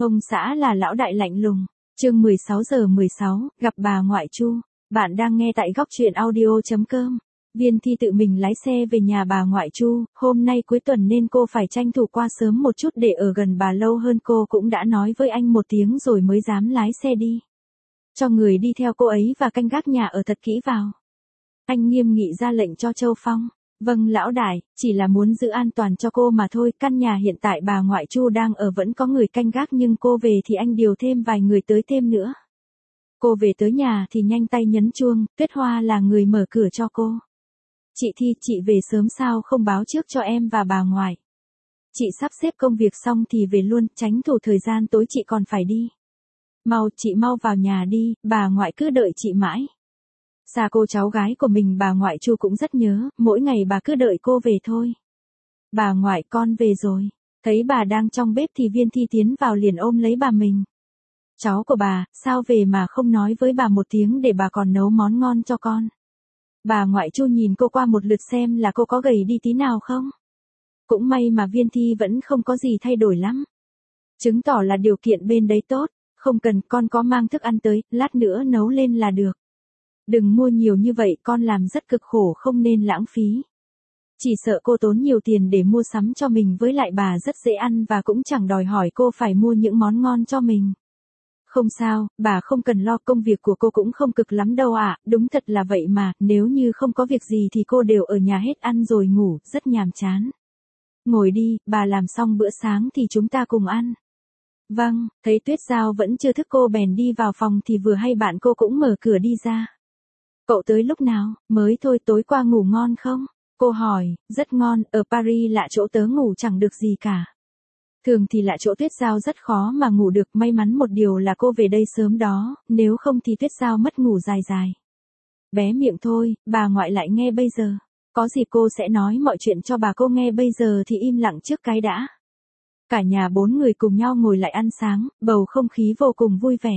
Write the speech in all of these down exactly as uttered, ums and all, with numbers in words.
Ông xã là lão đại lạnh lùng. Chương mười sáu giờ mười sáu, gặp bà ngoại Chu. Bạn đang nghe tại góc truyện audio chấm com. Viên Thi tự mình lái xe về nhà bà ngoại Chu, hôm nay cuối tuần nên cô phải tranh thủ qua sớm một chút để ở gần bà lâu hơn. Cô cũng đã nói với anh một tiếng rồi mới dám lái xe đi. Cho người đi theo cô ấy và canh gác nhà ở thật kỹ vào. Anh nghiêm nghị ra lệnh cho Châu Phong. Vâng lão đại, chỉ là muốn giữ an toàn cho cô mà thôi. Căn nhà hiện tại bà ngoại Chu đang ở vẫn có người canh gác, nhưng cô về thì anh điều thêm vài người tới thêm nữa. Cô về tới nhà thì nhanh tay nhấn chuông, Tuyết Hoa là người mở cửa cho cô. Chị Thi, chị về sớm sao không báo trước cho em và bà ngoại. Chị sắp xếp công việc xong thì về luôn, tránh thủ thời gian tối chị còn phải đi. Mau, chị mau vào nhà đi, bà ngoại cứ đợi chị mãi. Xa cô cháu gái của mình bà ngoại Chu cũng rất nhớ, mỗi ngày bà cứ đợi cô về thôi. Bà ngoại con về rồi. Thấy bà đang trong bếp thì Viên Thi tiến vào liền ôm lấy bà mình. Cháu của bà, sao về mà không nói với bà một tiếng để bà còn nấu món ngon cho con. Bà ngoại Chu nhìn cô qua một lượt xem là cô có gầy đi tí nào không. Cũng may mà Viên Thi vẫn không có gì thay đổi lắm. Chứng tỏ là điều kiện bên đấy tốt, không cần, con có mang thức ăn tới, lát nữa nấu lên là được. Đừng mua nhiều như vậy, con làm rất cực khổ không nên lãng phí. Chỉ sợ cô tốn nhiều tiền để mua sắm cho mình, với lại bà rất dễ ăn và cũng chẳng đòi hỏi cô phải mua những món ngon cho mình. Không sao, bà không cần lo, công việc của cô cũng không cực lắm đâu ạ, à, đúng thật là vậy mà, nếu như không có việc gì thì cô đều ở nhà hết ăn rồi ngủ, rất nhàm chán. Ngồi đi, bà làm xong bữa sáng thì chúng ta cùng ăn. Vâng, thấy Tuyết Giao vẫn chưa thức cô bèn đi vào phòng thì vừa hay bạn cô cũng mở cửa đi ra. Cậu tới lúc nào? Mới thôi, tối qua ngủ ngon không? Cô hỏi. Rất ngon, ở Paris lạ chỗ tớ ngủ chẳng được gì cả. Thường thì lạ chỗ Tuyết Giao rất khó mà ngủ được, may mắn một điều là cô về đây sớm đó, nếu không thì Tuyết Giao mất ngủ dài dài. Bé miệng thôi, bà ngoại lại nghe bây giờ. Có dịp cô sẽ nói mọi chuyện cho bà cô nghe, bây giờ thì im lặng trước cái đã. Cả nhà bốn người cùng nhau ngồi lại ăn sáng, bầu không khí vô cùng vui vẻ.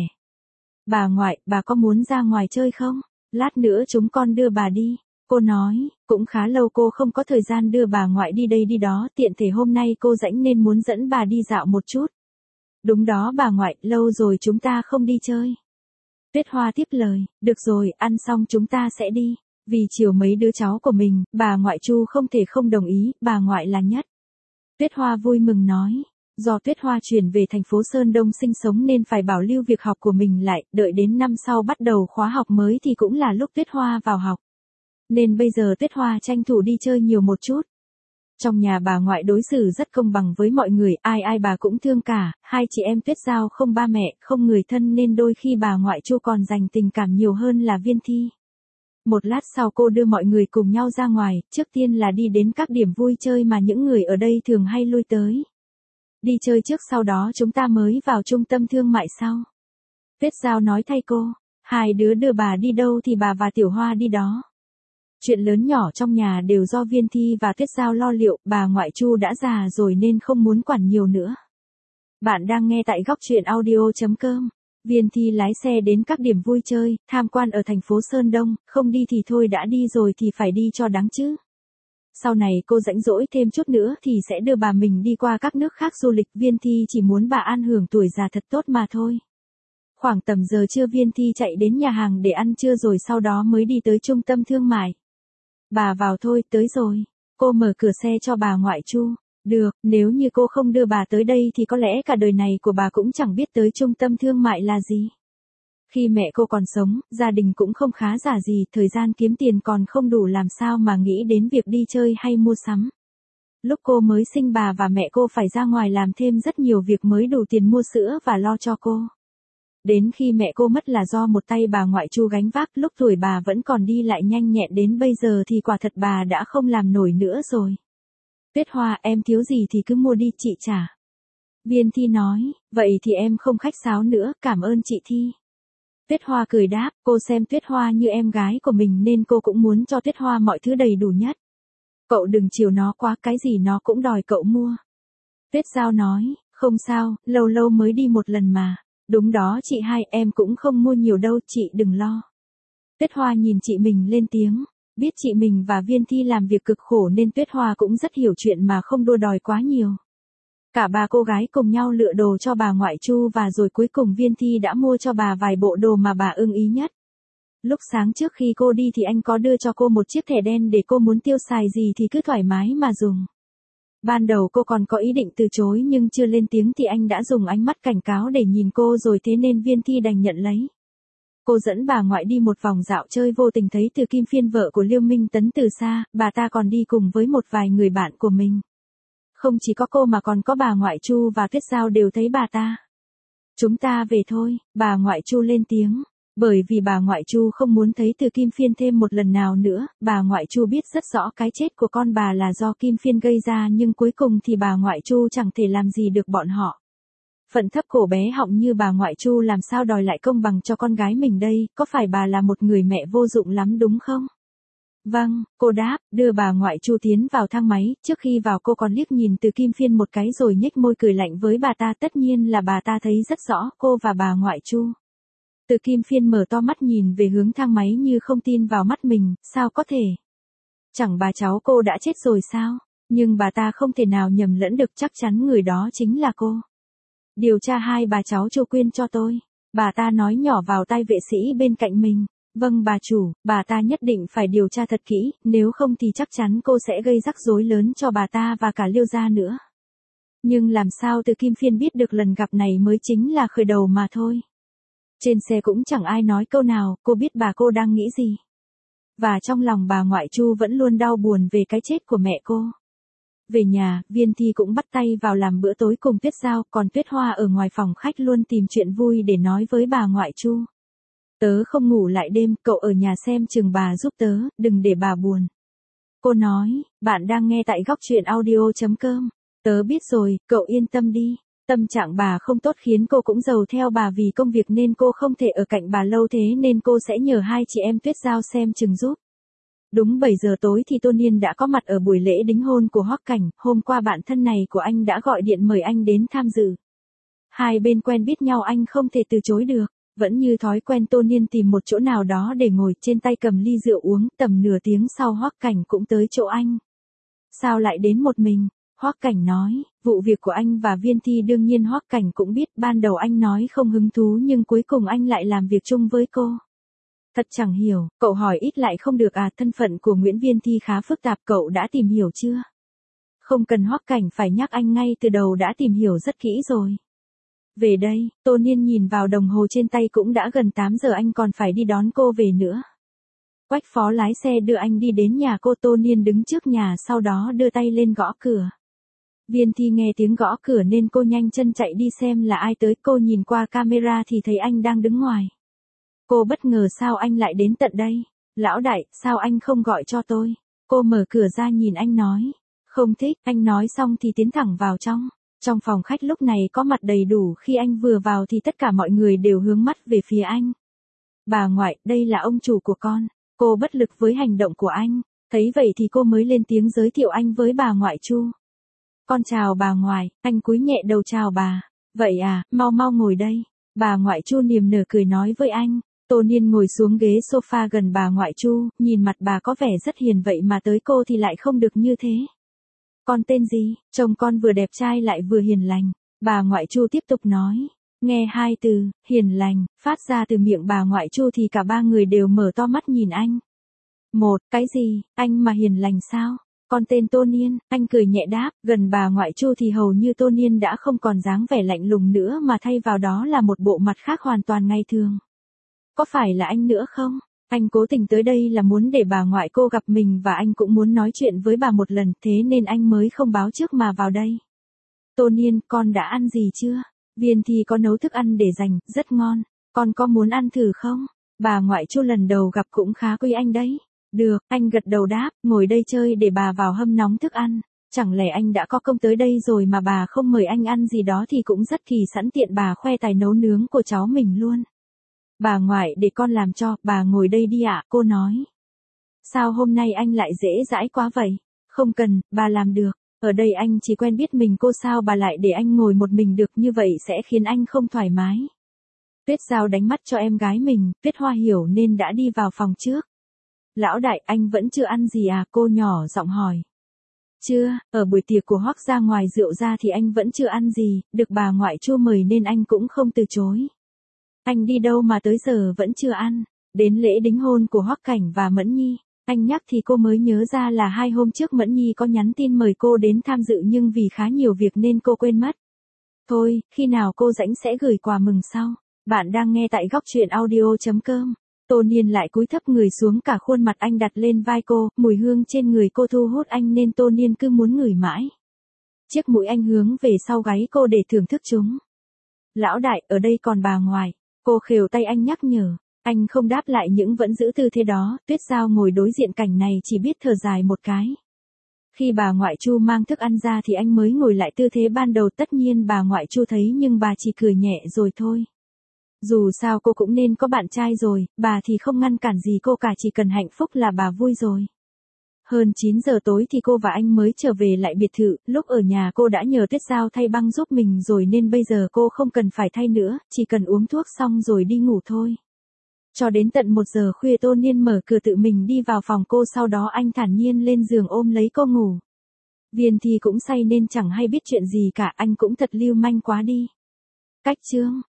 Bà ngoại, bà có muốn ra ngoài chơi không? Lát nữa chúng con đưa bà đi. Cô nói, cũng khá lâu cô không có thời gian đưa bà ngoại đi đây đi đó, tiện thể hôm nay cô rảnh nên muốn dẫn bà đi dạo một chút. Đúng đó bà ngoại, lâu rồi chúng ta không đi chơi. Tuyết Hoa tiếp lời, được rồi, ăn xong chúng ta sẽ đi. Vì chiều mấy đứa cháu của mình, bà ngoại Chu không thể không đồng ý, bà ngoại là nhất. Tuyết Hoa vui mừng nói. Do Tuyết Hoa chuyển về thành phố Sơn Đông sinh sống nên phải bảo lưu việc học của mình lại, đợi đến năm sau bắt đầu khóa học mới thì cũng là lúc Tuyết Hoa vào học. Nên bây giờ Tuyết Hoa tranh thủ đi chơi nhiều một chút. Trong nhà bà ngoại đối xử rất công bằng với mọi người, ai ai bà cũng thương cả, hai chị em Tuyết Giao không ba mẹ, không người thân nên đôi khi bà ngoại Chu còn dành tình cảm nhiều hơn là Viên Thi. Một lát sau cô đưa mọi người cùng nhau ra ngoài, trước tiên là đi đến các điểm vui chơi mà những người ở đây thường hay lui tới. Đi chơi trước sau đó chúng ta mới vào trung tâm thương mại sau. Tuyết Giao nói thay cô, hai đứa đưa bà đi đâu thì bà và Tiểu Hoa đi đó. Chuyện lớn nhỏ trong nhà đều do Viên Thi và Tuyết Giao lo liệu, bà ngoại Chu đã già rồi nên không muốn quản nhiều nữa. Bạn đang nghe tại góc truyện audio chấm com. Viên Thi lái xe đến các điểm vui chơi, tham quan ở thành phố Sơn Đông, không đi thì thôi, đã đi rồi thì phải đi cho đáng chứ. Sau này cô rảnh rỗi thêm chút nữa thì sẽ đưa bà mình đi qua các nước khác du lịch, Viên Thi chỉ muốn bà an hưởng tuổi già thật tốt mà thôi. Khoảng tầm giờ trưa Viên Thi chạy đến nhà hàng để ăn trưa rồi sau đó mới đi tới trung tâm thương mại. Bà vào thôi, tới rồi. Cô mở cửa xe cho bà ngoại Chu. Được, nếu như cô không đưa bà tới đây thì có lẽ cả đời này của bà cũng chẳng biết tới trung tâm thương mại là gì. Khi mẹ cô còn sống, gia đình cũng không khá giả gì, thời gian kiếm tiền còn không đủ làm sao mà nghĩ đến việc đi chơi hay mua sắm. Lúc cô mới sinh bà và mẹ cô phải ra ngoài làm thêm rất nhiều việc mới đủ tiền mua sữa và lo cho cô. Đến khi mẹ cô mất là do một tay bà ngoại Chu gánh vác, lúc tuổi bà vẫn còn đi lại nhanh nhẹn, đến bây giờ thì quả thật bà đã không làm nổi nữa rồi. Tuyết Hoa, em thiếu gì thì cứ mua đi, chị trả. Viên Thi nói, vậy thì em không khách sáo nữa, cảm ơn chị Thi. Tuyết Hoa cười đáp, cô xem Tuyết Hoa như em gái của mình nên cô cũng muốn cho Tuyết Hoa mọi thứ đầy đủ nhất. Cậu đừng chiều nó quá, cái gì nó cũng đòi cậu mua. Tuyết Giao nói, không sao, lâu lâu mới đi một lần mà. Đúng đó chị hai, em cũng không mua nhiều đâu, chị đừng lo. Tuyết Hoa nhìn chị mình lên tiếng, biết chị mình và Viên Thi làm việc cực khổ nên Tuyết Hoa cũng rất hiểu chuyện mà không đua đòi quá nhiều. Cả ba cô gái cùng nhau lựa đồ cho bà ngoại Chu và rồi cuối cùng Viên Thi đã mua cho bà vài bộ đồ mà bà ưng ý nhất. Lúc sáng trước khi cô đi thì anh có đưa cho cô một chiếc thẻ đen để cô muốn tiêu xài gì thì cứ thoải mái mà dùng. Ban đầu cô còn có ý định từ chối nhưng chưa lên tiếng thì anh đã dùng ánh mắt cảnh cáo để nhìn cô rồi, thế nên Viên Thi đành nhận lấy. Cô dẫn bà ngoại đi một vòng dạo chơi, vô tình thấy Từ Kim Phiên, vợ của Liêu Minh Tấn, từ xa. Bà ta còn đi cùng với một vài người bạn của mình. Không chỉ có cô mà còn có bà ngoại Chu và Tuyết Giao đều thấy bà ta. Chúng ta về thôi, bà ngoại Chu lên tiếng. Bởi vì bà ngoại Chu không muốn thấy Từ Kim Phiên thêm một lần nào nữa. Bà ngoại Chu biết rất rõ cái chết của con bà là do Kim Phiên gây ra, nhưng cuối cùng thì bà ngoại Chu chẳng thể làm gì được bọn họ. Phận thấp cổ bé họng như bà ngoại Chu làm sao đòi lại công bằng cho con gái mình đây, có phải bà là một người mẹ vô dụng lắm đúng không? Vâng, cô đáp, đưa bà ngoại Chu tiến vào thang máy. Trước khi vào cô còn liếc nhìn Từ Kim Phiên một cái rồi nhếch môi cười lạnh với bà ta, tất nhiên là bà ta thấy rất rõ cô và bà ngoại Chu. Từ Kim Phiên mở to mắt nhìn về hướng thang máy như không tin vào mắt mình, sao có thể? Chẳng bà cháu cô đã chết rồi sao? Nhưng bà ta không thể nào nhầm lẫn được, chắc chắn người đó chính là cô. Điều tra hai bà cháu Chu Quyên cho tôi. Bà ta nói nhỏ vào tai vệ sĩ bên cạnh mình. Vâng bà chủ, bà ta nhất định phải điều tra thật kỹ, nếu không thì chắc chắn cô sẽ gây rắc rối lớn cho bà ta và cả Liêu gia nữa. Nhưng làm sao Từ Kim Phiên biết được lần gặp này mới chính là khởi đầu mà thôi. Trên xe cũng chẳng ai nói câu nào, cô biết bà cô đang nghĩ gì. Và trong lòng bà ngoại Chu vẫn luôn đau buồn về cái chết của mẹ cô. Về nhà, Viên Thi cũng bắt tay vào làm bữa tối cùng Tuyết Giao, còn Tuyết Hoa ở ngoài phòng khách luôn tìm chuyện vui để nói với bà ngoại Chu. Tớ không ngủ lại đêm, cậu ở nhà xem chừng bà giúp tớ, đừng để bà buồn. Cô nói, bạn đang nghe tại góc truyện audio chấm com. Tớ biết rồi, cậu yên tâm đi. Tâm trạng bà không tốt khiến cô cũng giàu theo bà, vì công việc nên cô không thể ở cạnh bà lâu, thế nên cô sẽ nhờ hai chị em Tuyết Giao xem chừng giúp. Đúng bảy giờ tối thì Tô Niên đã có mặt ở buổi lễ đính hôn của Hoắc Cảnh, hôm qua bạn thân này của anh đã gọi điện mời anh đến tham dự. Hai bên quen biết nhau anh không thể từ chối được, vẫn như thói quen Tô Niên tìm một chỗ nào đó để ngồi, trên tay cầm ly rượu uống, tầm nửa tiếng sau Hoắc Cảnh cũng tới chỗ anh. Sao lại đến một mình? Hoắc Cảnh nói, vụ việc của anh và Viên Thi đương nhiên Hoắc Cảnh cũng biết, ban đầu anh nói không hứng thú nhưng cuối cùng anh lại làm việc chung với cô. Thật chẳng hiểu, cậu hỏi ít lại không được à, thân phận của Nguyễn Viên Thi khá phức tạp, cậu đã tìm hiểu chưa? Không cần Hoắc Cảnh phải nhắc, anh ngay từ đầu đã tìm hiểu rất kỹ rồi. Về đây, Tô Niên nhìn vào đồng hồ trên tay, cũng đã gần tám giờ, anh còn phải đi đón cô về nữa. Quách Phó lái xe đưa anh đi đến nhà cô. Tô Niên đứng trước nhà, sau đó đưa tay lên gõ cửa. Viên Thi nghe tiếng gõ cửa nên cô nhanh chân chạy đi xem là ai tới. Cô nhìn qua camera thì thấy anh đang đứng ngoài. Cô bất ngờ, sao anh lại đến tận đây? Lão đại, sao anh không gọi cho tôi? Cô mở cửa ra nhìn anh nói. Không thích, anh nói xong thì tiến thẳng vào trong. Trong phòng khách lúc này có mặt đầy đủ, khi anh vừa vào thì tất cả mọi người đều hướng mắt về phía anh. Bà ngoại, đây là ông chủ của con. Cô bất lực với hành động của anh. Thấy vậy thì cô mới lên tiếng giới thiệu anh với bà ngoại Chu. Con chào bà ngoại, anh cúi nhẹ đầu chào bà. Vậy à, mau mau ngồi đây. Bà ngoại Chu niềm nở cười nói với anh. Tô Niên ngồi xuống ghế sofa gần bà ngoại Chu, nhìn mặt bà có vẻ rất hiền, vậy mà tới cô thì lại không được như thế. Con tên gì? Trông con vừa đẹp trai lại vừa hiền lành. Bà ngoại Chu tiếp tục nói. Nghe hai từ, hiền lành, phát ra từ miệng bà ngoại Chu thì cả ba người đều mở to mắt nhìn anh. Một, cái gì, anh mà hiền lành sao? Con tên Tô Niên, anh cười nhẹ đáp, gần bà ngoại Chu thì hầu như Tô Niên đã không còn dáng vẻ lạnh lùng nữa mà thay vào đó là một bộ mặt khác hoàn toàn ngày thường. Có phải là anh nữa không? Anh cố tình tới đây là muốn để bà ngoại cô gặp mình và anh cũng muốn nói chuyện với bà một lần, thế nên anh mới không báo trước mà vào đây. Tô Niên, con đã ăn gì chưa? Viên Thi có nấu thức ăn để dành, rất ngon. Con có muốn ăn thử không? Bà ngoại Chu lần đầu gặp cũng khá quý anh đấy. Được, anh gật đầu đáp, ngồi đây chơi để bà vào hâm nóng thức ăn. Chẳng lẽ anh đã có công tới đây rồi mà bà không mời anh ăn gì đó thì cũng rất kỳ, sẵn tiện bà khoe tài nấu nướng của cháu mình luôn. Bà ngoại, để con làm cho, bà ngồi đây đi ạ, cô nói. Sao hôm nay anh lại dễ dãi quá vậy? Không cần, bà làm được. Ở đây anh chỉ quen biết mình cô, sao bà lại để anh ngồi một mình được, như vậy sẽ khiến anh không thoải mái. Tuyết Giao đánh mắt cho em gái mình, Tuyết Hoa hiểu nên đã đi vào phòng trước. Lão đại, anh vẫn chưa ăn gì à, cô nhỏ giọng hỏi. Chưa, ở buổi tiệc của Hoắc ra ngoài rượu ra thì anh vẫn chưa ăn gì, được bà ngoại Chu mời nên anh cũng không từ chối. Anh đi đâu mà tới giờ vẫn chưa ăn, đến lễ đính hôn của Hoắc Cảnh và Mẫn Nhi. Anh nhắc thì cô mới nhớ ra là hai hôm trước Mẫn Nhi có nhắn tin mời cô đến tham dự nhưng vì khá nhiều việc nên cô quên mất. Thôi, khi nào cô rảnh sẽ gửi quà mừng sau. Bạn đang nghe tại góc truyện audio.com. Tô Niên lại cúi thấp người xuống, cả khuôn mặt anh đặt lên vai cô, mùi hương trên người cô thu hút anh nên Tô Niên cứ muốn ngửi mãi. Chiếc mũi anh hướng về sau gáy cô để thưởng thức chúng. Lão đại, ở đây còn bà ngoại. Cô khều tay anh nhắc nhở. Anh không đáp lại nhưng vẫn giữ tư thế đó. Tuyết Giao ngồi đối diện cảnh này chỉ biết thở dài một cái. Khi bà ngoại Chu mang thức ăn ra thì anh mới ngồi lại tư thế ban đầu, tất nhiên bà ngoại Chu thấy nhưng bà chỉ cười nhẹ rồi thôi. Dù sao cô cũng nên có bạn trai rồi, bà thì không ngăn cản gì cô cả, chỉ cần hạnh phúc là bà vui rồi. Hơn chín giờ tối thì cô và anh mới trở về lại biệt thự, lúc ở nhà cô đã nhờ Tuyết Giao thay băng giúp mình rồi nên bây giờ cô không cần phải thay nữa, chỉ cần uống thuốc xong rồi đi ngủ thôi. Cho đến tận một giờ khuya Tô Niên mở cửa tự mình đi vào phòng cô, sau đó anh thản nhiên lên giường ôm lấy cô ngủ. Viên Thi cũng say nên chẳng hay biết chuyện gì cả, anh cũng thật lưu manh quá đi. Cách chương